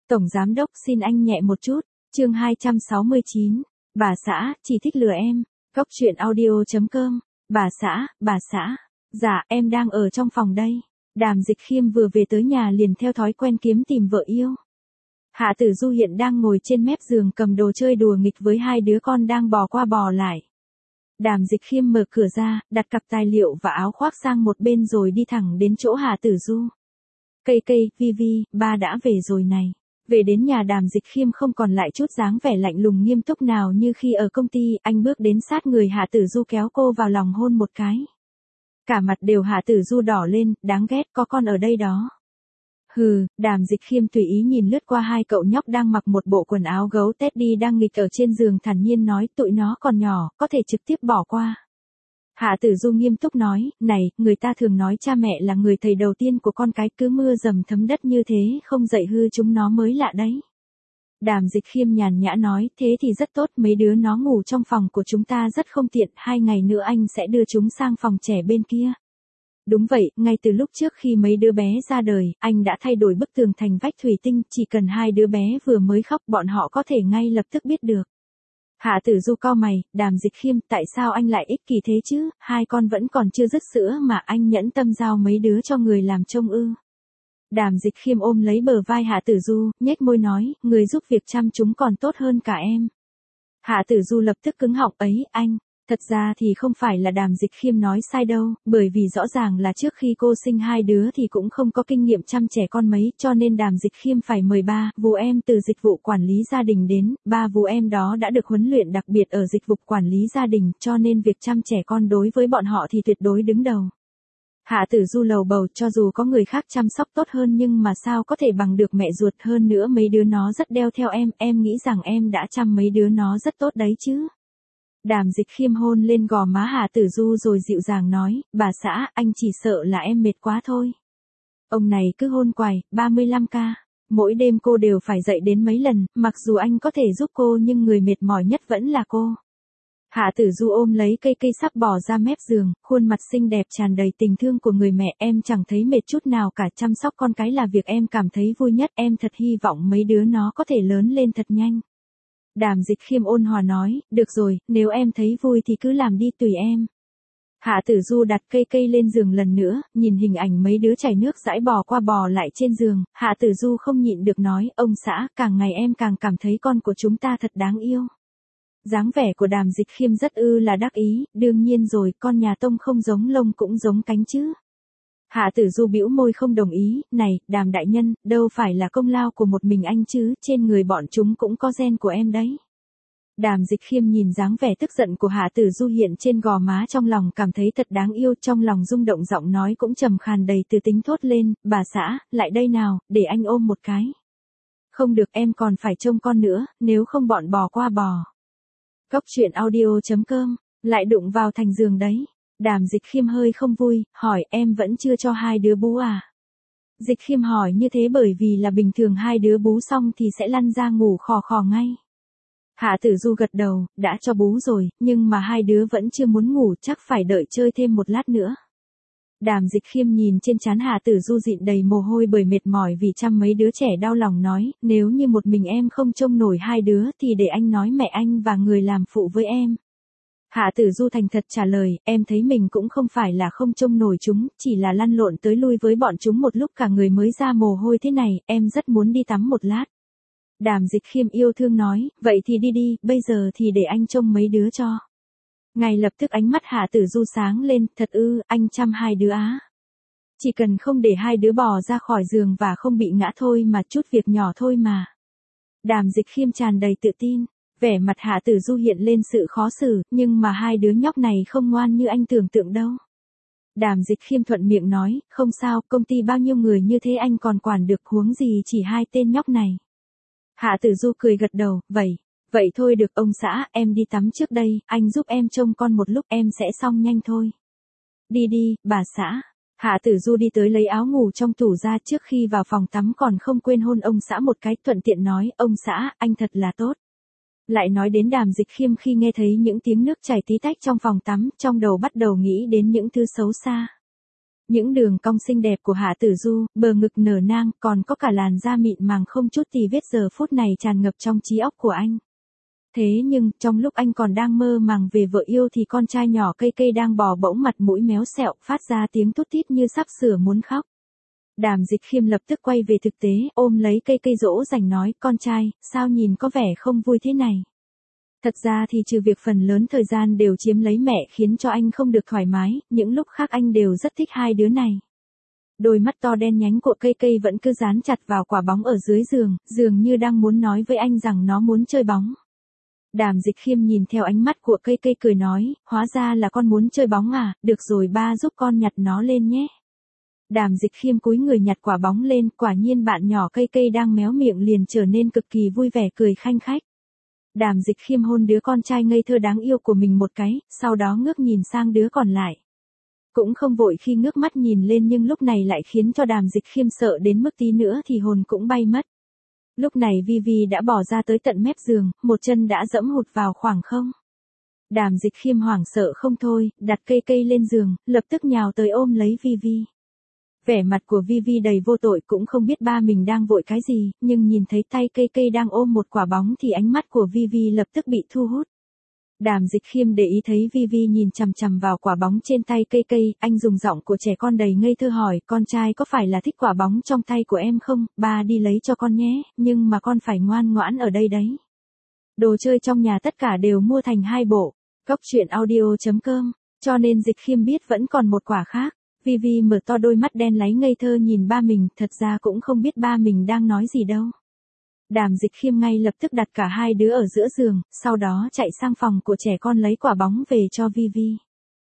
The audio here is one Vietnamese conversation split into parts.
Tổng giám đốc xin anh nhẹ một chút, chương 269, bà xã, chỉ thích lừa em, Góc truyện audio.com, bà xã, dạ em đang ở trong phòng đây. Đàm Dịch Khiêm vừa về tới nhà liền theo thói quen kiếm tìm vợ yêu. Hạ Tử Du hiện đang ngồi trên mép giường cầm đồ chơi đùa nghịch với hai đứa con đang bò qua bò lại. Đàm Dịch Khiêm mở cửa ra, đặt cặp tài liệu và áo khoác sang một bên rồi đi thẳng đến chỗ Hạ Tử Du. Cây, Vi, ba đã về rồi này. Về đến nhà Đàm Dịch Khiêm không còn lại chút dáng vẻ lạnh lùng nghiêm túc nào như khi ở công ty, anh bước đến sát người Hạ Tử Du kéo cô vào lòng hôn một cái. Cả mặt đều Hạ Tử Du đỏ lên, đáng ghét, có con ở đây đó. Hừ, Đàm Dịch Khiêm tùy ý nhìn lướt qua hai cậu nhóc đang mặc một bộ quần áo gấu Teddy đang nghịch ở trên giường, thản nhiên nói, tụi nó còn nhỏ, có thể trực tiếp bỏ qua. Hạ Tử Du nghiêm túc nói, này, người ta thường nói cha mẹ là người thầy đầu tiên của con cái, cứ mưa dầm thấm đất như thế không dạy hư chúng nó mới lạ đấy. Đàm Dịch Khiêm nhàn nhã nói, thế thì rất tốt, mấy đứa nó ngủ trong phòng của chúng ta rất không tiện, 2 ngày nữa anh sẽ đưa chúng sang phòng trẻ bên kia. Đúng vậy, ngay từ lúc trước khi mấy đứa bé ra đời, anh đã thay đổi bức tường thành vách thủy tinh, chỉ cần hai đứa bé vừa mới khóc bọn họ có thể ngay lập tức biết được. Hạ Tử Du cau mày, Đàm Dịch Khiêm, tại sao anh lại ích kỷ thế chứ, hai con vẫn còn chưa dứt sữa mà anh nhẫn tâm giao mấy đứa cho người làm trông ư. Đàm Dịch Khiêm ôm lấy bờ vai Hạ Tử Du, nhếch môi nói, người giúp việc chăm chúng còn tốt hơn cả em. Hạ Tử Du lập tức cứng họng, ấy, anh. Thật ra thì không phải là Đàm Dịch Khiêm nói sai đâu, bởi vì rõ ràng là trước khi cô sinh hai đứa thì cũng không có kinh nghiệm chăm trẻ con mấy, cho nên Đàm Dịch Khiêm phải mời ba vú em từ dịch vụ quản lý gia đình đến, ba vú em đó đã được huấn luyện đặc biệt ở dịch vụ quản lý gia đình, cho nên việc chăm trẻ con đối với bọn họ thì tuyệt đối đứng đầu. Hạ Tử Du lầu bầu, cho dù có người khác chăm sóc tốt hơn nhưng mà sao có thể bằng được mẹ ruột, hơn nữa mấy đứa nó rất đeo theo em nghĩ rằng em đã chăm mấy đứa nó rất tốt đấy chứ. Đàm Dịch Khiêm hôn lên gò má Hạ Tử Du rồi dịu dàng nói, bà xã, anh chỉ sợ là em mệt quá thôi. Ông này cứ hôn quài, 35k. Mỗi đêm cô đều phải dậy đến mấy lần, mặc dù anh có thể giúp cô nhưng người mệt mỏi nhất vẫn là cô. Hạ Tử Du ôm lấy cây sắp bỏ ra mép giường, khuôn mặt xinh đẹp tràn đầy tình thương của người mẹ, em chẳng thấy mệt chút nào cả, chăm sóc con cái là việc em cảm thấy vui nhất, em thật hy vọng mấy đứa nó có thể lớn lên thật nhanh. Đàm Dịch Khiêm ôn hòa nói, được rồi, nếu em thấy vui thì cứ làm đi, tùy em. Hạ Tử Du đặt cây lên giường lần nữa, nhìn hình ảnh mấy đứa chảy nước dãi bò qua bò lại trên giường, Hạ Tử Du không nhịn được nói, ông xã, càng ngày em càng cảm thấy con của chúng ta thật đáng yêu. Dáng vẻ của Đàm Dịch Khiêm rất là đắc ý, đương nhiên rồi, con nhà Tông không giống lông cũng giống cánh chứ. Hạ Tử Du bĩu môi không đồng ý, này, Đàm đại nhân, đâu phải là công lao của một mình anh chứ, trên người bọn chúng cũng có gen của em đấy. Đàm Dịch Khiêm nhìn dáng vẻ tức giận của Hạ Tử Du hiện trên gò má, trong lòng cảm thấy thật đáng yêu, trong lòng rung động, giọng nói cũng trầm khàn đầy từ tính thốt lên, bà xã, lại đây nào, để anh ôm một cái. Không được, em còn phải trông con nữa, nếu không bọn bò qua bò. Góc truyện audio.com, lại đụng vào thành giường đấy. Đàm Dịch Khiêm hơi không vui, hỏi, em vẫn chưa cho hai đứa bú à? Dịch Khiêm hỏi như thế bởi vì là bình thường hai đứa bú xong thì sẽ lăn ra ngủ khò ngay. Hạ Tử Du gật đầu, đã cho bú rồi, nhưng mà hai đứa vẫn chưa muốn ngủ, chắc phải đợi chơi thêm một lát nữa. Đàm Dịch Khiêm nhìn trên trán Hạ Tử Du dịn đầy mồ hôi bởi mệt mỏi vì chăm mấy đứa trẻ, đau lòng nói, nếu như một mình em không trông nổi hai đứa thì để anh nói mẹ anh và người làm phụ với em. Hạ Tử Du thành thật trả lời, em thấy mình cũng không phải là không trông nổi chúng, chỉ là lăn lộn tới lui với bọn chúng một lúc cả người mới ra mồ hôi thế này, em rất muốn đi tắm một lát. Đàm Dịch Khiêm yêu thương nói, vậy thì đi, bây giờ thì để anh trông mấy đứa cho. Ngay lập tức ánh mắt Hạ Tử Du sáng lên, thật ư, anh chăm hai đứa á. Chỉ cần không để hai đứa bò ra khỏi giường và không bị ngã thôi mà, chút việc nhỏ thôi mà. Đàm Dịch Khiêm tràn đầy tự tin. Vẻ mặt Hạ Tử Du hiện lên sự khó xử, nhưng mà hai đứa nhóc này không ngoan như anh tưởng tượng đâu. Đàm Dịch Khiêm thuận miệng nói, không sao, công ty bao nhiêu người như thế anh còn quản được, huống gì chỉ hai tên nhóc này. Hạ Tử Du cười gật đầu, vậy thôi được ông xã, em đi tắm trước đây, anh giúp em trông con một lúc, em sẽ xong nhanh thôi. Đi, bà xã. Hạ Tử Du đi tới lấy áo ngủ trong tủ ra, trước khi vào phòng tắm còn không quên hôn ông xã một cái, thuận tiện nói, ông xã, anh thật là tốt. Lại nói đến Đàm Dịch Khiêm khi nghe thấy những tiếng nước chảy tí tách trong phòng tắm, trong đầu bắt đầu nghĩ đến những thứ xấu xa. Những đường cong xinh đẹp của Hạ Tử Du, bờ ngực nở nang, còn có cả làn da mịn màng không chút tì vết giờ phút này tràn ngập trong trí óc của anh. Thế nhưng, trong lúc anh còn đang mơ màng về vợ yêu thì con trai nhỏ Cây Cây đang bò bỗng mặt mũi méo xẹo, phát ra tiếng tút tít như sắp sửa muốn khóc. Đàm Dịch Khiêm lập tức quay về thực tế, ôm lấy Cây Cây dỗ dành nói, con trai, sao nhìn có vẻ không vui thế này. Thật ra thì trừ việc phần lớn thời gian đều chiếm lấy mẹ khiến cho anh không được thoải mái, những lúc khác anh đều rất thích hai đứa này. Đôi mắt to đen nhánh của Cây Cây vẫn cứ dán chặt vào quả bóng ở dưới giường, dường như đang muốn nói với anh rằng nó muốn chơi bóng. Đàm Dịch Khiêm nhìn theo ánh mắt của Cây Cây cười nói, hóa ra là con muốn chơi bóng à, được rồi ba giúp con nhặt nó lên nhé. Đàm Dịch Khiêm cúi người nhặt quả bóng lên, quả nhiên bạn nhỏ Cây Cây đang méo miệng liền trở nên cực kỳ vui vẻ cười khanh khách. Đàm Dịch Khiêm hôn đứa con trai ngây thơ đáng yêu của mình một cái, sau đó ngước nhìn sang đứa còn lại. Cũng không vội khi ngước mắt nhìn lên nhưng lúc này lại khiến cho Đàm Dịch Khiêm sợ đến mức tí nữa thì hồn cũng bay mất. Lúc này Vivi đã bỏ ra tới tận mép giường, một chân đã dẫm hụt vào khoảng không. Đàm Dịch Khiêm hoảng sợ không thôi, đặt Cây Cây lên giường, lập tức nhào tới ôm lấy Vivi. Vẻ mặt của Vivi đầy vô tội cũng không biết ba mình đang vội cái gì, nhưng nhìn thấy tay Cây Cây đang ôm một quả bóng thì ánh mắt của Vivi lập tức bị thu hút. Đàm Dịch Khiêm để ý thấy Vivi nhìn chằm chằm vào quả bóng trên tay Cây Cây, anh dùng giọng của trẻ con đầy ngây thơ hỏi, con trai có phải là thích quả bóng trong tay của em không, ba đi lấy cho con nhé, nhưng mà con phải ngoan ngoãn ở đây đấy. Đồ chơi trong nhà tất cả đều mua thành 2 bộ, Cóc Truyện Audio.com, cho nên Dịch Khiêm biết vẫn còn một quả khác. Vivi mở to đôi mắt đen láy ngây thơ nhìn ba mình, thật ra cũng không biết ba mình đang nói gì đâu. Đàm Dịch Khiêm ngay lập tức đặt cả hai đứa ở giữa giường, sau đó chạy sang phòng của trẻ con lấy quả bóng về cho Vivi.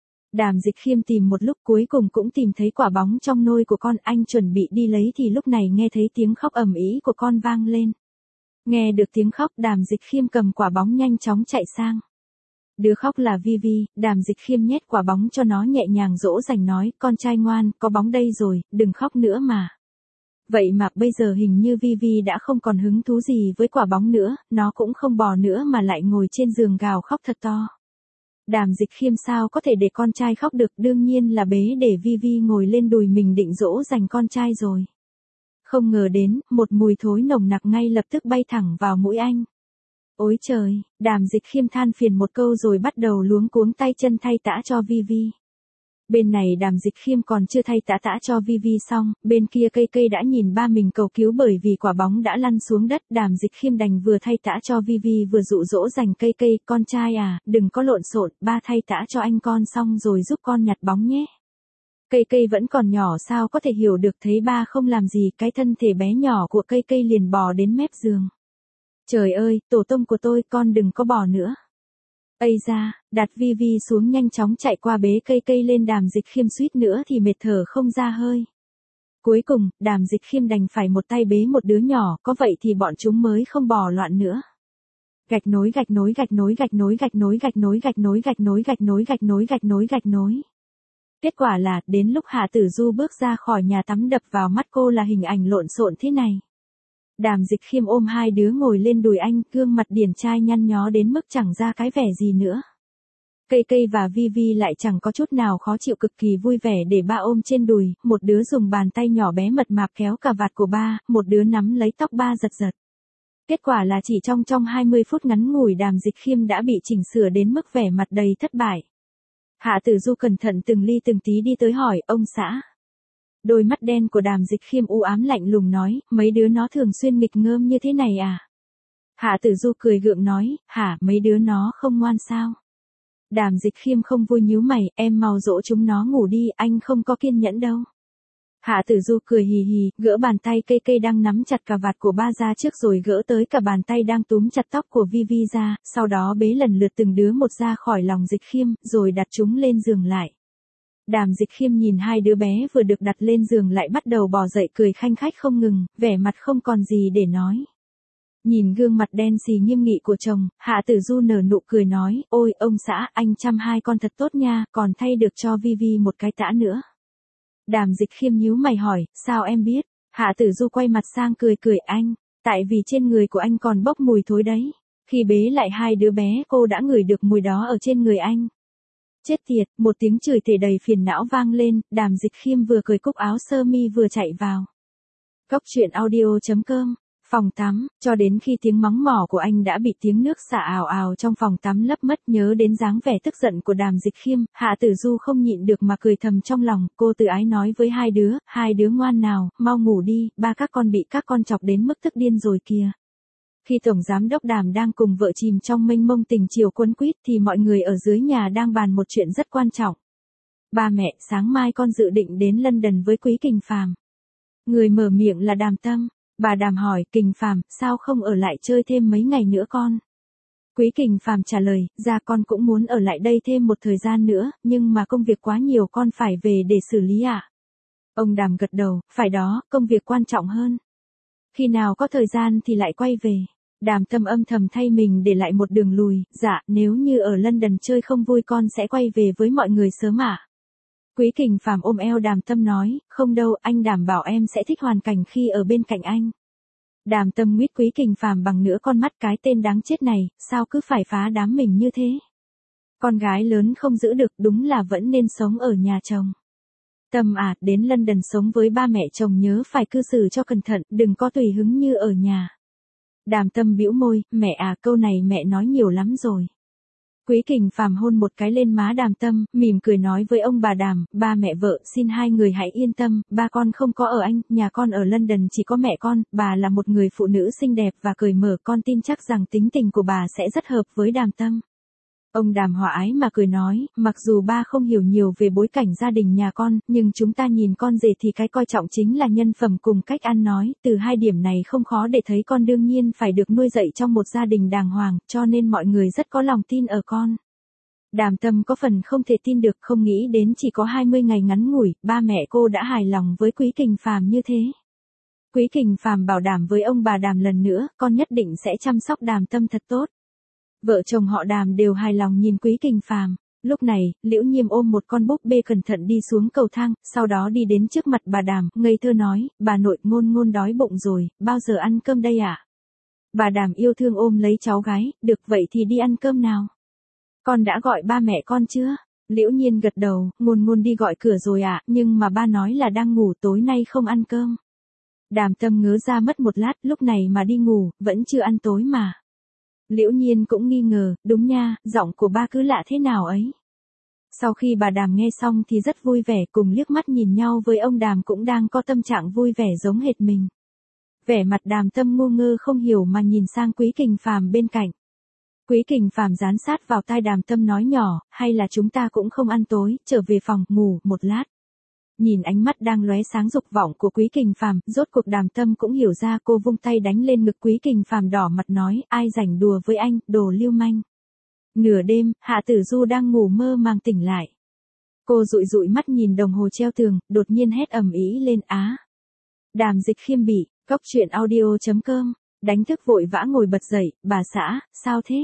Đàm Dịch Khiêm tìm một lúc cuối cùng cũng tìm thấy quả bóng trong nôi của con, anh chuẩn bị đi lấy thì lúc này nghe thấy tiếng khóc ầm ĩ của con vang lên. Nghe được tiếng khóc, Đàm Dịch Khiêm cầm quả bóng nhanh chóng chạy sang. Đứa khóc là Vivi, Đàm Dịch Khiêm nhét quả bóng cho nó nhẹ nhàng dỗ dành nói, con trai ngoan, có bóng đây rồi, đừng khóc nữa mà. Vậy mà bây giờ hình như Vivi đã không còn hứng thú gì với quả bóng nữa, nó cũng không bò nữa mà lại ngồi trên giường gào khóc thật to. Đàm Dịch Khiêm sao có thể để con trai khóc được, đương nhiên là bế để Vivi ngồi lên đùi mình định dỗ dành con trai rồi. Không ngờ đến, một mùi thối nồng nặc ngay lập tức bay thẳng vào mũi anh. Ôi trời, Đàm Dịch Khiêm than phiền một câu rồi bắt đầu luống cuống tay chân thay tã cho Vivi. Bên này Đàm Dịch Khiêm còn chưa thay tã cho Vivi xong, bên kia Cây Cây đã nhìn ba mình cầu cứu bởi vì quả bóng đã lăn xuống đất. Đàm Dịch Khiêm đành vừa thay tã cho Vivi vừa dụ dỗ dành Cây Cây, con trai à, đừng có lộn xộn, ba thay tã cho anh con xong rồi giúp con nhặt bóng nhé. Cây Cây vẫn còn nhỏ sao có thể hiểu được, thấy ba không làm gì, cái thân thể bé nhỏ của Cây Cây liền bò đến mép giường. Trời ơi, tổ tông của tôi, con đừng có bò nữa. Ây da, đặt Vivi xuống nhanh chóng chạy qua bế Cây Cây lên. Đàm Dịch Khiêm suýt nữa thì mệt thở không ra hơi. Cuối cùng, Đàm Dịch Khiêm đành phải một tay bế một đứa nhỏ, có vậy thì bọn chúng mới không bò loạn nữa. Gạch nối gạch nối gạch nối gạch nối gạch nối gạch nối gạch nối gạch nối gạch nối gạch nối gạch nối gạch nối. Kết quả là, đến lúc Hạ Tử Du bước ra khỏi nhà tắm đập vào mắt cô là hình ảnh lộn xộn thế này. Đàm Dịch Khiêm ôm hai đứa ngồi lên đùi anh, gương mặt điển trai nhăn nhó đến mức chẳng ra cái vẻ gì nữa. Cây Cây và Vivi lại chẳng có chút nào khó chịu, cực kỳ vui vẻ để ba ôm trên đùi, một đứa dùng bàn tay nhỏ bé mật mạp kéo cà vạt của ba, một đứa nắm lấy tóc ba giật giật. Kết quả là chỉ trong 20 phút ngắn ngủi Đàm Dịch Khiêm đã bị chỉnh sửa đến mức vẻ mặt đầy thất bại. Hạ Tử Du cẩn thận từng ly từng tí đi tới hỏi, ông xã. Đôi mắt đen của Đàm Dịch Khiêm u ám lạnh lùng nói, mấy đứa nó thường xuyên nghịch ngợm như thế này à? Hạ Tử Du cười gượng nói, hả, mấy đứa nó không ngoan sao? Đàm Dịch Khiêm không vui nhíu mày, em mau dỗ chúng nó ngủ đi, anh không có kiên nhẫn đâu. Hạ Tử Du cười hì hì, gỡ bàn tay Cây Cây đang nắm chặt cà vạt của ba ra trước rồi gỡ tới cả bàn tay đang túm chặt tóc của Vivi ra, sau đó bế lần lượt từng đứa một ra khỏi lòng Dịch Khiêm, rồi đặt chúng lên giường lại. Đàm Dịch Khiêm nhìn hai đứa bé vừa được đặt lên giường lại bắt đầu bò dậy cười khanh khách không ngừng, vẻ mặt không còn gì để nói. Nhìn gương mặt đen xì nghiêm nghị của chồng, Hạ Tử Du nở nụ cười nói, ôi ông xã, anh chăm hai con thật tốt nha, còn thay được cho Vivi một cái tã nữa. Đàm Dịch Khiêm nhíu mày hỏi, sao em biết? Hạ Tử Du quay mặt sang cười cười anh, tại vì trên người của anh còn bốc mùi thối đấy. Khi bế lại hai đứa bé cô đã ngửi được mùi đó ở trên người anh. Chết tiệt, một tiếng chửi thề đầy phiền não vang lên, Đàm Dịch Khiêm vừa cởi cúc áo sơ mi vừa chạy vào. Cốc truyện audio.com, phòng tắm, cho đến khi tiếng mắng mỏ của anh đã bị tiếng nước xả ào ào trong phòng tắm lấp mất. Nhớ đến dáng vẻ tức giận của Đàm Dịch Khiêm, Hạ Tử Du không nhịn được mà cười thầm trong lòng. Cô tự ái nói với hai đứa ngoan nào, mau ngủ đi, ba các con bị các con chọc đến mức tức điên rồi kìa. Khi Tổng Giám đốc Đàm đang cùng vợ chìm trong mênh mông tình chiều quấn quýt thì mọi người ở dưới nhà đang bàn một chuyện rất quan trọng. Ba mẹ, sáng mai con dự định đến London với Quý Kình Phàm. Người mở miệng là Đàm Tâm. Bà Đàm hỏi, Kình Phàm, sao không ở lại chơi thêm mấy ngày nữa con? Quý Kình Phàm trả lời, dạ con cũng muốn ở lại đây thêm một thời gian nữa, nhưng mà công việc quá nhiều con phải về để xử lý ạ. Ông Đàm gật đầu, phải đó, công việc quan trọng hơn. Khi nào có thời gian thì lại quay về. Đàm Tâm âm thầm thay mình để lại một đường lùi, dạ, nếu như ở London chơi không vui con sẽ quay về với mọi người sớm ạ. Quý Kình Phàm ôm eo Đàm Tâm nói, không đâu, anh đảm bảo em sẽ thích hoàn cảnh khi ở bên cạnh anh. Đàm Tâm nguyết Quý Kình Phàm bằng nửa con mắt, cái tên đáng chết này, sao cứ phải phá đám mình như thế? Con gái lớn không giữ được, đúng là vẫn nên sống ở nhà chồng. Tâm à, đến London sống với ba mẹ chồng nhớ phải cư xử cho cẩn thận, đừng có tùy hứng như ở nhà. Đàm Tâm bĩu môi, mẹ à, câu này mẹ nói nhiều lắm rồi. Quý Kình Phàm hôn một cái lên má Đàm Tâm, mỉm cười nói với ông bà Đàm, ba mẹ vợ, xin hai người hãy yên tâm, ba con không có ở Anh, nhà con ở London chỉ có mẹ con, bà là một người phụ nữ xinh đẹp và cởi mở, con tin chắc rằng tính tình của bà sẽ rất hợp với Đàm Tâm. Ông Đàm hòa ái mà cười nói, mặc dù ba không hiểu nhiều về bối cảnh gia đình nhà con, nhưng chúng ta nhìn con rể thì cái coi trọng chính là nhân phẩm cùng cách ăn nói, từ hai điểm này không khó để thấy con đương nhiên phải được nuôi dạy trong một gia đình đàng hoàng, cho nên mọi người rất có lòng tin ở con. Đàm Tâm có phần không thể tin được, không nghĩ đến chỉ có 20 ngày ngắn ngủi, ba mẹ cô đã hài lòng với Quý Kình Phàm như thế. Quý Kình Phàm bảo đảm với ông bà Đàm lần nữa, con nhất định sẽ chăm sóc Đàm Tâm thật tốt. Vợ chồng họ Đàm đều hài lòng nhìn Quý Kình Phàm. Lúc này, Liễu Nhiêm ôm một con búp bê cẩn thận đi xuống cầu thang, sau đó đi đến trước mặt bà Đàm, ngây thơ nói, bà nội, Ngôn Ngôn đói bụng rồi, bao giờ ăn cơm đây ạ? Bà Đàm yêu thương ôm lấy cháu gái, được vậy thì đi ăn cơm nào. Con đã gọi ba mẹ con chưa? Liễu Nhiên gật đầu, Ngôn Ngôn đi gọi cửa rồi ạ, nhưng mà ba nói là đang ngủ, tối nay không ăn cơm. Đàm Tâm ngớ ra mất một lát, lúc này mà đi ngủ, vẫn chưa ăn tối mà. Liễu Nhiên cũng nghi ngờ, đúng nha, giọng của ba cứ lạ thế nào ấy. Sau khi bà Đàm nghe xong thì rất vui vẻ, cùng liếc mắt nhìn nhau với ông Đàm cũng đang có tâm trạng vui vẻ giống hệt mình. Vẻ mặt Đàm Tâm ngu ngơ không hiểu mà nhìn sang Quý Kình Phàm bên cạnh. Quý Kình Phàm dán sát vào tai Đàm Tâm nói nhỏ, hay là chúng ta cũng không ăn tối, trở về phòng, ngủ một lát. Nhìn ánh mắt đang lóe sáng dục vọng của Quý Kình Phàm, rốt cuộc Đàm Tâm cũng hiểu ra, cô vung tay đánh lên ngực Quý Kình Phàm đỏ mặt nói, ai rảnh đùa với anh, đồ lưu manh. Nửa đêm, Hạ Tử Du đang ngủ mơ màng tỉnh lại. Cô dụi dụi mắt nhìn đồng hồ treo tường, đột nhiên hét ầm ĩ lên, á. Đàm Dịch Khiêm bị, cốc truyện audio.com, đánh thức vội vã ngồi bật dậy, bà xã, sao thế?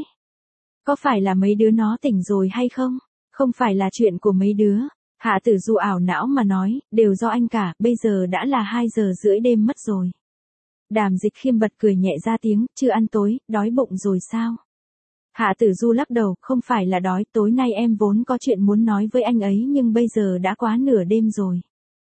Có phải là mấy đứa nó tỉnh rồi hay không? Không phải là chuyện của mấy đứa. Hạ Tử Du ảo não mà nói, đều do anh cả, bây giờ đã là 2 giờ rưỡi đêm mất rồi. Đàm Dịch Khiêm bật cười nhẹ ra tiếng, chưa ăn tối, đói bụng rồi sao? Hạ Tử Du lắc đầu, không phải là đói, tối nay em vốn có chuyện muốn nói với anh ấy nhưng bây giờ đã quá nửa đêm rồi.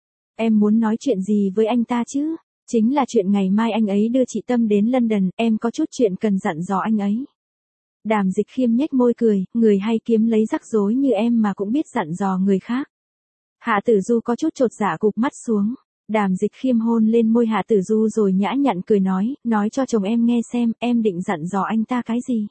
Em muốn nói chuyện gì với anh ta chứ? Chính là chuyện ngày mai anh ấy đưa chị Tâm đến London, em có chút chuyện cần dặn dò anh ấy. Đàm Dịch Khiêm nhếch môi cười, người hay kiếm lấy rắc rối như em mà cũng biết dặn dò người khác. Hạ Tử Du có chút chột dạ cụp mắt xuống. Đàm Dịch Khiêm hôn lên môi Hạ Tử Du rồi nhã nhặn cười nói cho chồng em nghe xem, em định dặn dò anh ta cái gì.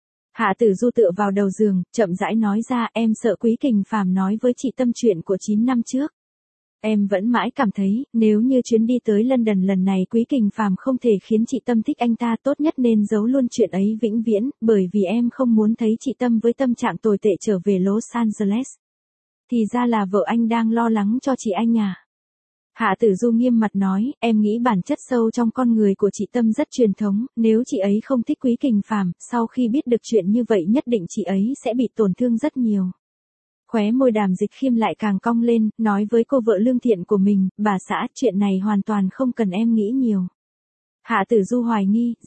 Hạ Tử Du tựa vào đầu giường, chậm rãi nói ra, em sợ Quý Kình Phàm nói với chị Tâm chuyện của 9 năm trước. Em vẫn mãi cảm thấy, nếu như chuyến đi tới London lần này Quý Kình Phàm không thể khiến chị Tâm thích anh ta, tốt nhất nên giấu luôn chuyện ấy vĩnh viễn, bởi vì em không muốn thấy chị Tâm với tâm trạng tồi tệ trở về Los Angeles. Thì ra là vợ anh đang lo lắng cho chị anh à? Hạ Tử Du nghiêm mặt nói, em nghĩ bản chất sâu trong con người của chị Tâm rất truyền thống, nếu chị ấy không thích Quý Kình Phàm, sau khi biết được chuyện như vậy nhất định chị ấy sẽ bị tổn thương rất nhiều. Khóe môi Đàm Dịch Khiêm lại càng cong lên, nói với cô vợ lương thiện của mình, bà xã, chuyện này hoàn toàn không cần em nghĩ nhiều. Hạ Tử Du hoài nghi, dạ,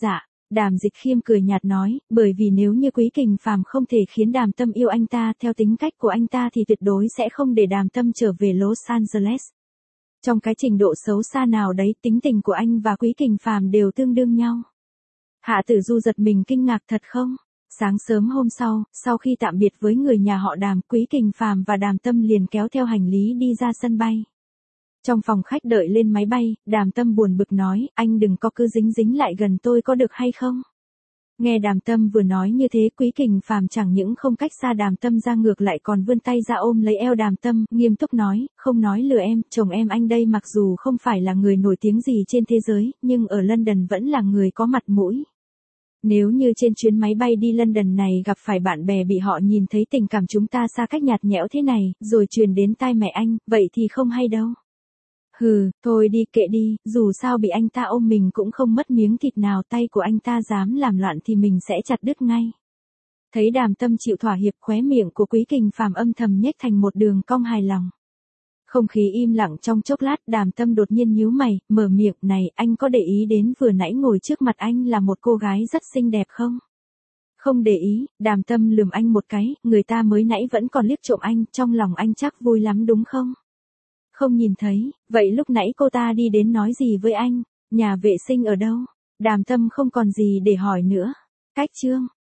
Đàm Dịch Khiêm cười nhạt nói, bởi vì nếu như Quý Kình Phàm không thể khiến Đàm Tâm yêu anh ta theo tính cách của anh ta thì tuyệt đối sẽ không để Đàm Tâm trở về Los Angeles. Trong cái trình độ xấu xa nào đấy, tính tình của anh và Quý Kình Phàm đều tương đương nhau. Hạ Tử Du giật mình kinh ngạc, thật không? Sáng sớm hôm sau khi tạm biệt với người nhà họ Đàm, Quý Kình Phàm và Đàm Tâm liền kéo theo hành lý đi ra sân bay. Trong phòng khách đợi lên máy bay, Đàm Tâm buồn bực nói, anh đừng có cứ dính lại gần tôi có được hay không? Nghe Đàm Tâm vừa nói như thế, Quý Kình Phàm chẳng những không cách xa Đàm Tâm ra, ngược lại còn vươn tay ra ôm lấy eo Đàm Tâm, nghiêm túc nói, không nói lừa em, chồng em anh đây mặc dù không phải là người nổi tiếng gì trên thế giới, nhưng ở London vẫn là người có mặt mũi. Nếu như trên chuyến máy bay đi London này gặp phải bạn bè bị họ nhìn thấy tình cảm chúng ta xa cách nhạt nhẽo thế này, rồi truyền đến tai mẹ anh, vậy thì không hay đâu. Hừ, thôi đi kệ đi, dù sao bị anh ta ôm mình cũng không mất miếng thịt nào, tay của anh ta dám làm loạn thì mình sẽ chặt đứt ngay. Thấy Đàm Tâm chịu thỏa hiệp, khóe miệng của Quý Kình Phàm âm thầm nhếch thành một đường cong hài lòng. Không khí im lặng trong chốc lát, Đàm Tâm đột nhiên nhíu mày, mở miệng, này, anh có để ý đến vừa nãy ngồi trước mặt anh là một cô gái rất xinh đẹp không? Không để ý, Đàm Tâm lườm anh một cái, người ta mới nãy vẫn còn liếc trộm anh, trong lòng anh chắc vui lắm đúng không? Không nhìn thấy, vậy lúc nãy cô ta đi đến nói gì với anh? Nhà vệ sinh ở đâu? Đàm Tâm không còn gì để hỏi nữa. Cách chương